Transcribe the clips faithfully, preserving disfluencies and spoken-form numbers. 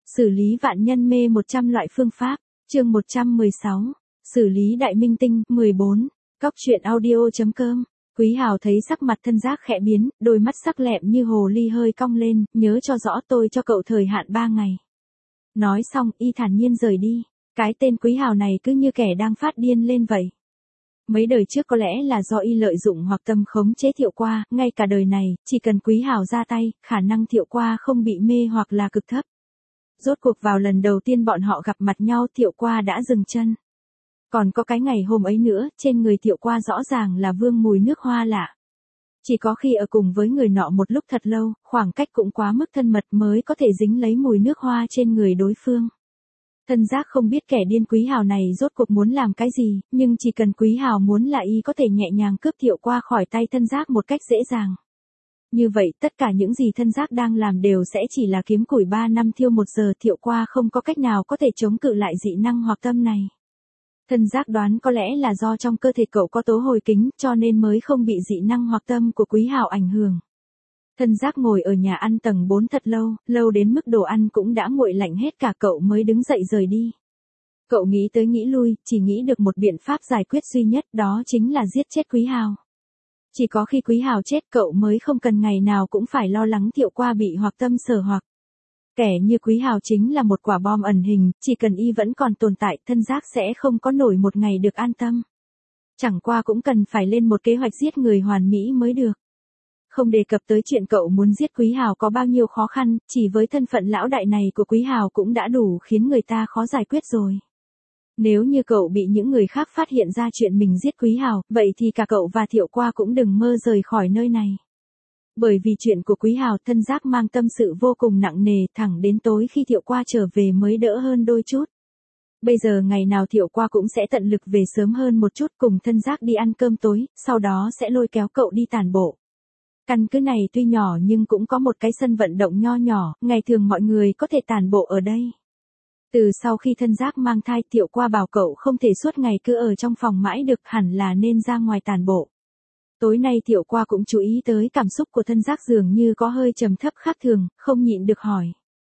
Xử lý vạn nhân mê một trăm loại phương pháp, chương một trăm mười sáu, xử lý đại minh tinh, mười bốn, cóc truyện audio.com. Quý Hào thấy sắc mặt Thân Giác khẽ biến, đôi mắt sắc lẹm như hồ ly hơi cong lên, nhớ cho rõ tôi cho cậu thời hạn ba ngày. Nói xong, y thản nhiên rời đi, cái tên Quý Hào này cứ như kẻ đang phát điên lên vậy. Mấy đời trước có lẽ là do y lợi dụng hoặc tâm khống chế Thiệu Qua, ngay cả đời này, chỉ cần Quý Hào ra tay, khả năng Thiệu Qua không bị mê hoặc là cực thấp. Rốt cuộc vào lần đầu tiên bọn họ gặp mặt nhau Thiệu Qua đã dừng chân. Còn có cái ngày hôm ấy nữa, trên người Thiệu Qua rõ ràng là vương mùi nước hoa lạ. Chỉ có khi ở cùng với người nọ một lúc thật lâu, khoảng cách cũng quá mức thân mật mới có thể dính lấy mùi nước hoa trên người đối phương. Thân Giác không biết kẻ điên Quý Hào này rốt cuộc muốn làm cái gì, nhưng chỉ cần Quý Hào muốn là y có thể nhẹ nhàng cướp Thiệu Qua khỏi tay Thân Giác một cách dễ dàng. Như vậy tất cả những gì Thân Giác đang làm đều sẽ chỉ là kiếm củi ba năm thiêu một giờ. Thiệu Qua không có cách nào có thể chống cự lại dị năng hoặc tâm này. Thân Giác đoán có lẽ là do trong cơ thể cậu có tố hồi kính cho nên mới không bị dị năng hoặc tâm của Quý Hào ảnh hưởng. Thân Giác ngồi ở nhà ăn tầng bốn thật lâu, lâu đến mức đồ ăn cũng đã nguội lạnh hết cả cậu mới đứng dậy rời đi. Cậu nghĩ tới nghĩ lui, chỉ nghĩ được một biện pháp giải quyết duy nhất, đó chính là giết chết Quý Hào. Chỉ có khi Quý Hào chết cậu mới không cần ngày nào cũng phải lo lắng Thiệu Qua bị hoặc tâm sở hoặc. Kẻ như Quý Hào chính là một quả bom ẩn hình, chỉ cần y vẫn còn tồn tại Thân Giác sẽ không có nổi một ngày được an tâm. Chẳng qua cũng cần phải lên một kế hoạch giết người hoàn mỹ mới được. Không đề cập tới chuyện cậu muốn giết Quý Hào có bao nhiêu khó khăn, chỉ với thân phận lão đại này của Quý Hào cũng đã đủ khiến người ta khó giải quyết rồi. Nếu như cậu bị những người khác phát hiện ra chuyện mình giết Quý Hào, vậy thì cả cậu và Thiệu Qua cũng đừng mơ rời khỏi nơi này. Bởi vì chuyện của Quý Hào Thân Giác mang tâm sự vô cùng nặng nề, thẳng đến tối khi Thiệu Qua trở về mới đỡ hơn đôi chút. Bây giờ ngày nào Thiệu Qua cũng sẽ tận lực về sớm hơn một chút cùng Thân Giác đi ăn cơm tối, sau đó sẽ lôi kéo cậu đi tản bộ. Căn cứ này tuy nhỏ nhưng cũng có một cái sân vận động nho nhỏ, ngày thường mọi người có thể tản bộ ở đây. Từ sau khi Thân Giác mang thai Thiệu Qua bảo cậu không thể suốt ngày cứ ở trong phòng mãi được, hẳn là nên ra ngoài tản bộ. Tối nay Thiệu Qua cũng chú ý tới cảm xúc của Thân Giác dường như có hơi trầm thấp khác thường, không nhịn được hỏi.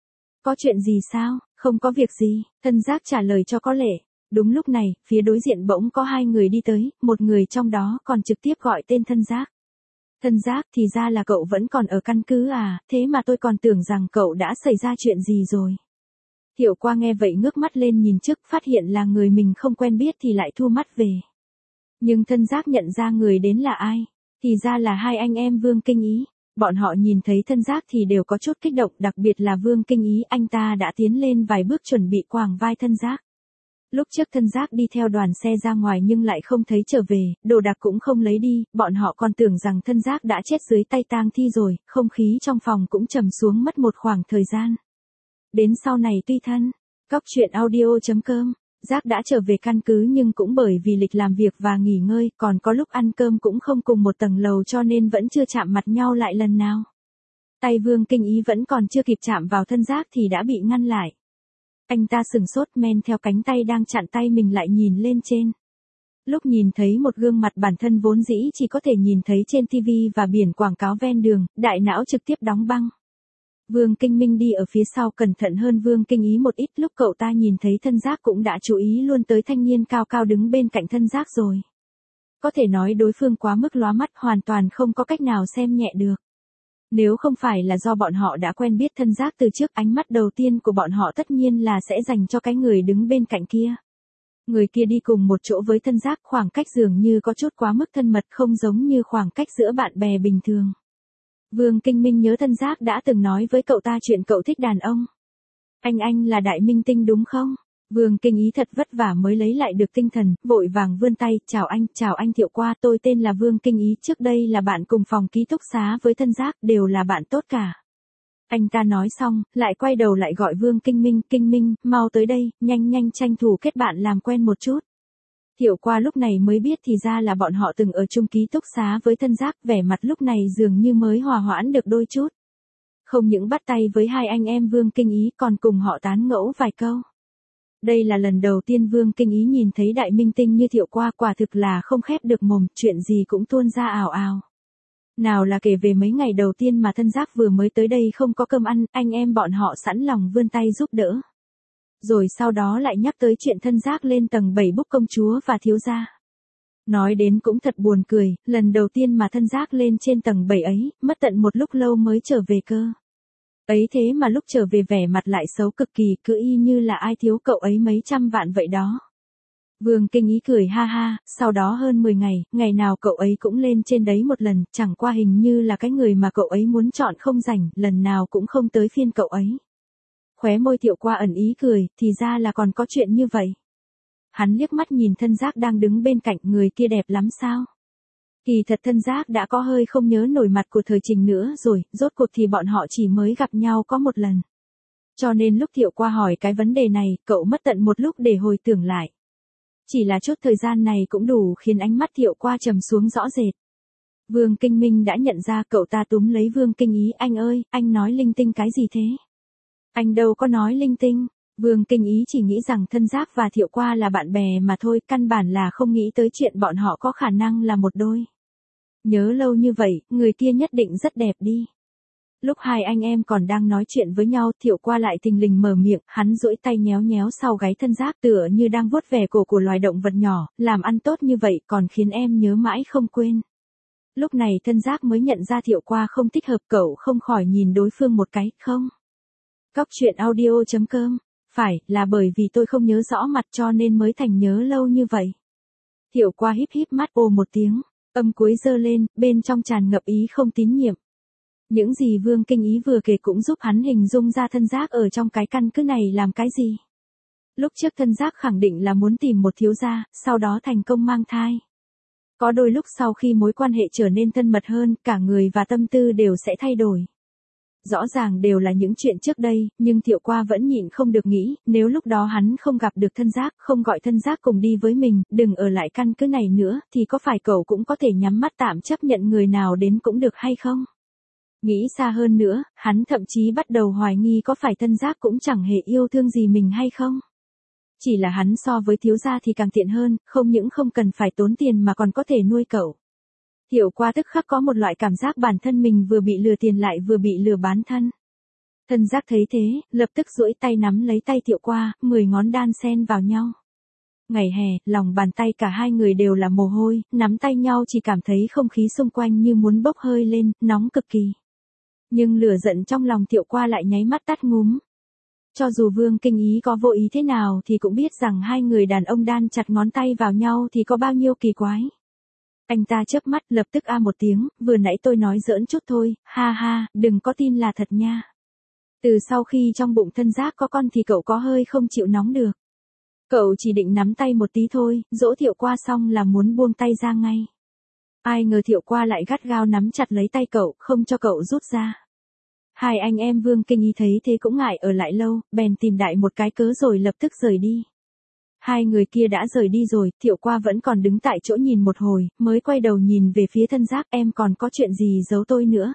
Có chuyện gì sao? Không có việc gì, Thân Giác trả lời cho có lệ. Đúng lúc này, phía đối diện bỗng có hai người đi tới, một người trong đó còn trực tiếp gọi tên Thân Giác. Thân Giác, thì ra là cậu vẫn còn ở căn cứ à, thế mà tôi còn tưởng rằng cậu đã xảy ra chuyện gì rồi. Thiệu Qua nghe vậy ngước mắt lên nhìn trước, phát hiện là người mình không quen biết thì lại thu mắt về. Nhưng Thân Giác nhận ra người đến là ai, thì ra là hai anh em Vương Kinh Ý. Bọn họ nhìn thấy Thân Giác thì đều có chút kích động, đặc biệt là Vương Kinh Ý, anh ta đã tiến lên vài bước chuẩn bị quàng vai Thân Giác. Lúc trước Thân Giác đi theo đoàn xe ra ngoài nhưng lại không thấy trở về, đồ đạc cũng không lấy đi, bọn họ còn tưởng rằng Thân Giác đã chết dưới tay tang thi rồi, không khí trong phòng cũng trầm xuống mất một khoảng thời gian. Đến sau này tuy thân, cóc truyện audio.com, Giác đã trở về căn cứ nhưng cũng bởi vì lịch làm việc và nghỉ ngơi, còn có lúc ăn cơm cũng không cùng một tầng lầu cho nên vẫn chưa chạm mặt nhau lại lần nào. Tay Vương Kinh Ý vẫn còn chưa kịp chạm vào Thân Giác thì đã bị ngăn lại. Anh ta sừng sốt men theo cánh tay đang chặn tay mình lại nhìn lên trên. Lúc nhìn thấy một gương mặt bản thân vốn dĩ chỉ có thể nhìn thấy trên tivi và biển quảng cáo ven đường, đại não trực tiếp đóng băng. Vương Kinh Minh đi ở phía sau cẩn thận hơn Vương Kinh Ý một ít, lúc cậu ta nhìn thấy Thân Giác cũng đã chú ý luôn tới thanh niên cao cao đứng bên cạnh Thân Giác rồi. Có thể nói đối phương quá mức lóa mắt, hoàn toàn không có cách nào xem nhẹ được. Nếu không phải là do bọn họ đã quen biết Thân Giác từ trước, ánh mắt đầu tiên của bọn họ tất nhiên là sẽ dành cho cái người đứng bên cạnh kia. Người kia đi cùng một chỗ với Thân Giác, khoảng cách dường như có chút quá mức thân mật, không giống như khoảng cách giữa bạn bè bình thường. Vương Kinh Minh nhớ Thân Giác đã từng nói với cậu ta chuyện cậu thích đàn ông. Anh anh là đại minh tinh đúng không? Vương Kinh Ý thật vất vả mới lấy lại được tinh thần, vội vàng vươn tay, chào anh, chào anh Thiệu Qua, tôi tên là Vương Kinh Ý, trước đây là bạn cùng phòng ký túc xá với Thân Giác, đều là bạn tốt cả. Anh ta nói xong, lại quay đầu lại gọi Vương Kinh Minh, Kinh Minh, mau tới đây, nhanh nhanh tranh thủ kết bạn làm quen một chút. Thiệu Qua lúc này mới biết thì ra là bọn họ từng ở chung ký túc xá với Thân Giác, vẻ mặt lúc này dường như mới hòa hoãn được đôi chút. Không những bắt tay với hai anh em Vương Kinh Ý còn cùng họ tán ngẫu vài câu. Đây là lần đầu tiên Vương Kinh Ý nhìn thấy đại minh tinh như Thiệu Qua, quả thực là không khép được mồm, chuyện gì cũng tuôn ra ào ào. Nào là kể về mấy ngày đầu tiên mà thân giác vừa mới tới đây không có cơm ăn, anh em bọn họ sẵn lòng vươn tay giúp đỡ. Rồi sau đó lại nhắc tới chuyện thân giác lên tầng bảy búc công chúa và thiếu gia. Nói đến cũng thật buồn cười, lần đầu tiên mà thân giác lên trên tầng bảy ấy, mất tận một lúc lâu mới trở về cơ. Ấy thế mà lúc trở về vẻ mặt lại xấu cực kỳ, cứ y như là ai thiếu cậu ấy mấy trăm vạn vậy đó. Vương Kinh Ý cười ha ha, sau đó hơn mười ngày, ngày nào cậu ấy cũng lên trên đấy một lần, chẳng qua hình như là cái người mà cậu ấy muốn chọn không rảnh, lần nào cũng không tới phiên cậu ấy. Khóe môi Thiệu Qua ẩn ý cười, thì ra là còn có chuyện như vậy. Hắn liếc mắt nhìn thân giác đang đứng bên cạnh, người kia đẹp lắm sao? Kỳ thật thân giác đã có hơi không nhớ nổi mặt của thời Trình nữa rồi, rốt cuộc thì bọn họ chỉ mới gặp nhau có một lần. Cho nên lúc Thiệu Qua hỏi cái vấn đề này, cậu mất tận một lúc để hồi tưởng lại. Chỉ là chút thời gian này cũng đủ khiến ánh mắt Thiệu Qua trầm xuống rõ rệt. Vương Kinh Minh đã nhận ra, cậu ta túm lấy Vương Kinh Ý, anh ơi, anh nói linh tinh cái gì thế? Anh đâu có nói linh tinh. Vương Kinh Ý chỉ nghĩ rằng thân giác và Thiệu Qua là bạn bè mà thôi, căn bản là không nghĩ tới chuyện bọn họ có khả năng là một đôi. Nhớ lâu như vậy, người kia nhất định rất đẹp đi. Lúc hai anh em còn đang nói chuyện với nhau, Thiệu Qua lại thình lình mở miệng, hắn duỗi tay nhéo nhéo sau gáy thân giác tựa như đang vuốt về cổ của loài động vật nhỏ, làm ăn tốt như vậy còn khiến em nhớ mãi không quên. Lúc này thân giác mới nhận ra Thiệu Qua không thích hợp, cậu không khỏi nhìn đối phương một cái, không? Cóc truyện audio chấm com, phải, là bởi vì tôi không nhớ rõ mặt cho nên mới thành nhớ lâu như vậy. Thiệu Qua híp híp mắt ồ một tiếng, âm cuối giơ lên, bên trong tràn ngập ý không tín nhiệm. Những gì Vương Kinh Ý vừa kể cũng giúp hắn hình dung ra thân giác ở trong cái căn cứ này làm cái gì. Lúc trước thân giác khẳng định là muốn tìm một thiếu gia, sau đó thành công mang thai. Có đôi lúc sau khi mối quan hệ trở nên thân mật hơn, cả người và tâm tư đều sẽ thay đổi. Rõ ràng đều là những chuyện trước đây, nhưng Thiệu Qua vẫn nhịn không được nghĩ, nếu lúc đó hắn không gặp được thân giác, không gọi thân giác cùng đi với mình, đừng ở lại căn cứ này nữa, thì có phải cậu cũng có thể nhắm mắt tạm chấp nhận người nào đến cũng được hay không? Nghĩ xa hơn nữa, hắn thậm chí bắt đầu hoài nghi có phải thân giác cũng chẳng hề yêu thương gì mình hay không. Chỉ là hắn so với thiếu gia thì càng tiện hơn, không những không cần phải tốn tiền mà còn có thể nuôi cậu. Thiệu Qua tức khắc có một loại cảm giác bản thân mình vừa bị lừa tiền lại vừa bị lừa bán thân. Thân giác thấy thế, lập tức duỗi tay nắm lấy tay Thiệu Qua, mười ngón đan xen vào nhau. Ngày hè, lòng bàn tay cả hai người đều là mồ hôi, nắm tay nhau chỉ cảm thấy không khí xung quanh như muốn bốc hơi lên, nóng cực kỳ. Nhưng lửa giận trong lòng Thiệu Qua lại nháy mắt tắt ngúm. Cho dù Vương Kinh Ý có vô ý thế nào thì cũng biết rằng hai người đàn ông đan chặt ngón tay vào nhau thì có bao nhiêu kỳ quái. Anh ta chớp mắt lập tức a một tiếng, vừa nãy tôi nói giỡn chút thôi, ha ha, đừng có tin là thật nha. Từ sau khi trong bụng thân giác có con thì cậu có hơi không chịu nóng được. Cậu chỉ định nắm tay một tí thôi, dỗ Thiệu Qua xong là muốn buông tay ra ngay. Ai ngờ Thiệu Qua lại gắt gao nắm chặt lấy tay cậu, không cho cậu rút ra. Hai anh em Vương Kinh Ý thấy thế cũng ngại ở lại lâu, bèn tìm đại một cái cớ rồi lập tức rời đi. Hai người kia đã rời đi rồi, Thiệu Qua vẫn còn đứng tại chỗ nhìn một hồi, mới quay đầu nhìn về phía thân giác, em còn có chuyện gì giấu tôi nữa?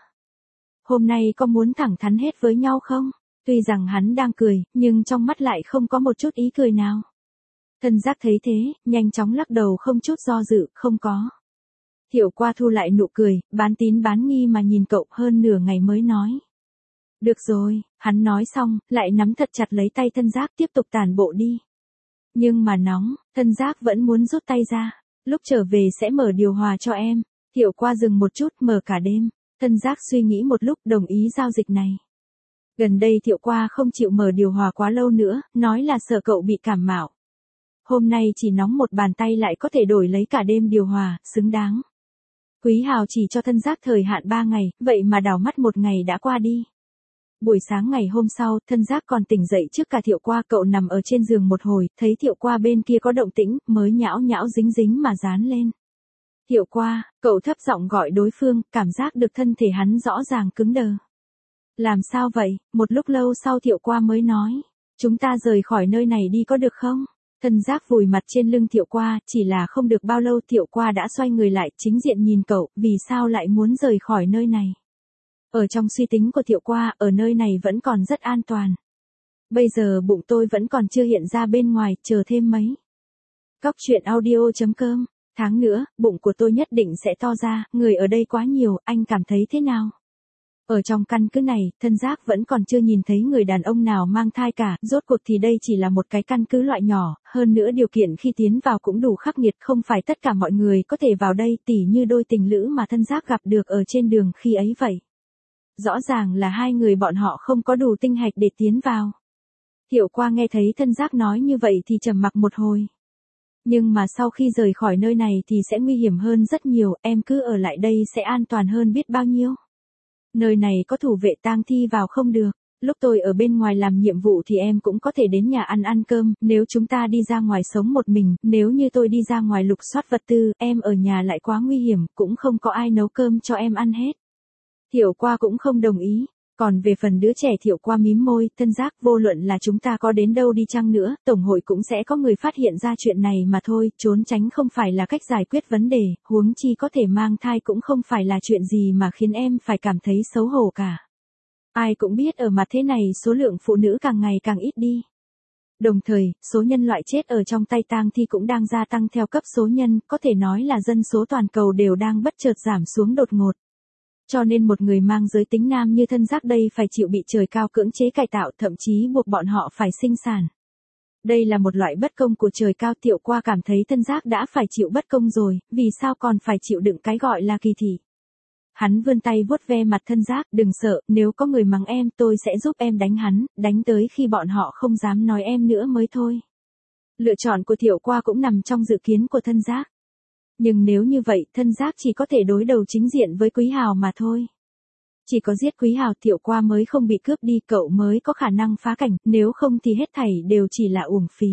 Hôm nay có muốn thẳng thắn hết với nhau không? Tuy rằng hắn đang cười, nhưng trong mắt lại không có một chút ý cười nào. Thân giác thấy thế, nhanh chóng lắc đầu không chút do dự, không có. Thiệu Qua thu lại nụ cười, bán tín bán nghi mà nhìn cậu hơn nửa ngày mới nói. Được rồi, hắn nói xong, lại nắm thật chặt lấy tay thân giác tiếp tục tản bộ đi. Nhưng mà nóng, thân giác vẫn muốn rút tay ra. Lúc trở về sẽ mở điều hòa cho em. Thiệu Qua dừng một chút, mở cả đêm. Thân giác suy nghĩ một lúc đồng ý giao dịch này. Gần đây Thiệu Qua không chịu mở điều hòa quá lâu nữa, nói là sợ cậu bị cảm mạo. Hôm nay chỉ nóng một bàn tay lại có thể đổi lấy cả đêm điều hòa, xứng đáng. Quý Hào chỉ cho thân giác thời hạn ba ngày, vậy mà đảo mắt một ngày đã qua đi. Buổi sáng ngày hôm sau, thân giác còn tỉnh dậy trước cả Thiệu Qua, cậu nằm ở trên giường một hồi, thấy Thiệu Qua bên kia có động tĩnh, mới nhão nhão dính dính mà dán lên. Thiệu Qua, cậu thấp giọng gọi đối phương, cảm giác được thân thể hắn rõ ràng cứng đờ. Làm sao vậy? Một lúc lâu sau Thiệu Qua mới nói, chúng ta rời khỏi nơi này đi có được không? Thân giác vùi mặt trên lưng Thiệu Qua, chỉ là không được bao lâu Thiệu Qua đã xoay người lại, chính diện nhìn cậu, vì sao lại muốn rời khỏi nơi này? Ở trong suy tính của Thiệu Qua, ở nơi này vẫn còn rất an toàn. Bây giờ bụng tôi vẫn còn chưa hiện ra bên ngoài, chờ thêm mấy. Cóc truyện audio chấm com Tháng nữa, bụng của tôi nhất định sẽ to ra, người ở đây quá nhiều, anh cảm thấy thế nào? Ở trong căn cứ này, thân giác vẫn còn chưa nhìn thấy người đàn ông nào mang thai cả, rốt cuộc thì đây chỉ là một cái căn cứ loại nhỏ, hơn nữa điều kiện khi tiến vào cũng đủ khắc nghiệt, không phải tất cả mọi người có thể vào đây, tỉ như đôi tình lữ mà thân giác gặp được ở trên đường khi ấy vậy. Rõ ràng là hai người bọn họ không có đủ tinh hạch để tiến vào. Thiệu Qua nghe thấy thân giác nói như vậy thì trầm mặc một hồi. Nhưng mà sau khi rời khỏi nơi này thì sẽ nguy hiểm hơn rất nhiều, em cứ ở lại đây sẽ an toàn hơn biết bao nhiêu. Nơi này có thủ vệ tang thi vào không được, lúc tôi ở bên ngoài làm nhiệm vụ thì em cũng có thể đến nhà ăn ăn cơm, nếu chúng ta đi ra ngoài sống một mình, nếu như tôi đi ra ngoài lục soát vật tư, em ở nhà lại quá nguy hiểm, cũng không có ai nấu cơm cho em ăn hết. Thiệu Qua cũng không đồng ý. Còn về phần đứa trẻ, Thiệu Qua mím môi, thân giác, vô luận là chúng ta có đến đâu đi chăng nữa, Tổng hội cũng sẽ có người phát hiện ra chuyện này mà thôi, trốn tránh không phải là cách giải quyết vấn đề, huống chi có thể mang thai cũng không phải là chuyện gì mà khiến em phải cảm thấy xấu hổ cả. Ai cũng biết ở mặt thế này số lượng phụ nữ càng ngày càng ít đi. Đồng thời, số nhân loại chết ở trong tay tang thi cũng đang gia tăng theo cấp số nhân, có thể nói là dân số toàn cầu đều đang bất chợt giảm xuống đột ngột. Cho nên một người mang giới tính nam như thân giác đây phải chịu bị trời cao cưỡng chế cải tạo, thậm chí buộc bọn họ phải sinh sản. Đây là một loại bất công của trời cao. Thiệu Qua cảm thấy thân giác đã phải chịu bất công rồi, vì sao còn phải chịu đựng cái gọi là kỳ thị. Hắn vươn tay vuốt ve mặt thân giác, đừng sợ, nếu có người mắng em tôi sẽ giúp em đánh hắn, đánh tới khi bọn họ không dám nói em nữa mới thôi. Lựa chọn của Thiệu Qua cũng nằm trong dự kiến của thân giác. Nhưng nếu như vậy, thân giác chỉ có thể đối đầu chính diện với Quý Hào mà thôi. Chỉ có giết Quý Hào, Thiệu Qua mới không bị cướp đi, cậu mới có khả năng phá cảnh, nếu không thì hết thảy đều chỉ là uổng phí.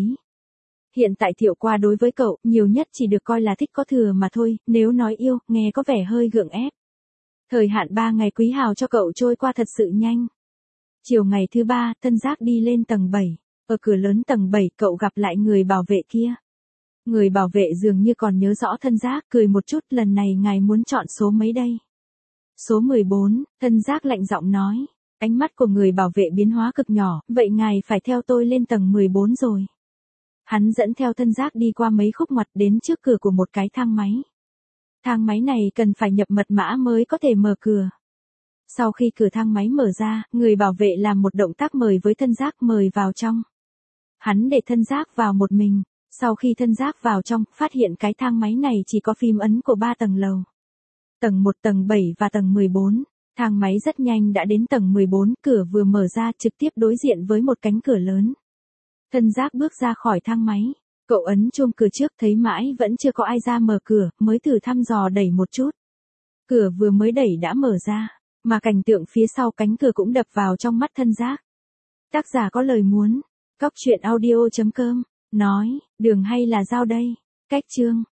Hiện tại Thiệu Qua đối với cậu, nhiều nhất chỉ được coi là thích có thừa mà thôi, nếu nói yêu, nghe có vẻ hơi gượng ép. Thời hạn ba ngày Quý Hào cho cậu trôi qua thật sự nhanh. Chiều ngày thứ ba, thân giác đi lên tầng bảy. Ở cửa lớn tầng bảy, cậu gặp lại người bảo vệ kia. Người bảo vệ dường như còn nhớ rõ thân giác, cười một chút, lần này ngài muốn chọn số mấy đây? Số mười bốn, thân giác lạnh giọng nói. Ánh mắt của người bảo vệ biến hóa cực nhỏ, vậy ngài phải theo tôi lên tầng mười bốn rồi. Hắn dẫn theo thân giác đi qua mấy khúc ngoặt đến trước cửa của một cái thang máy. Thang máy này cần phải nhập mật mã mới có thể mở cửa. Sau khi cửa thang máy mở ra, người bảo vệ làm một động tác mời với thân giác, mời vào trong. Hắn để thân giác vào một mình. Sau khi thân giác vào trong, phát hiện cái thang máy này chỉ có phím ấn của ba tầng lầu. Tầng một, tầng bảy và tầng mười bốn. Thang máy rất nhanh đã đến tầng mười bốn, cửa vừa mở ra trực tiếp đối diện với một cánh cửa lớn. Thân giác bước ra khỏi thang máy. Cậu ấn chuông cửa trước, thấy mãi vẫn chưa có ai ra mở cửa, mới thử thăm dò đẩy một chút. Cửa vừa mới đẩy đã mở ra, mà cảnh tượng phía sau cánh cửa cũng đập vào trong mắt thân giác. Tác giả có lời muốn. Cóc truyện audio chấm com nói, đường hay là dao đây? Cách chương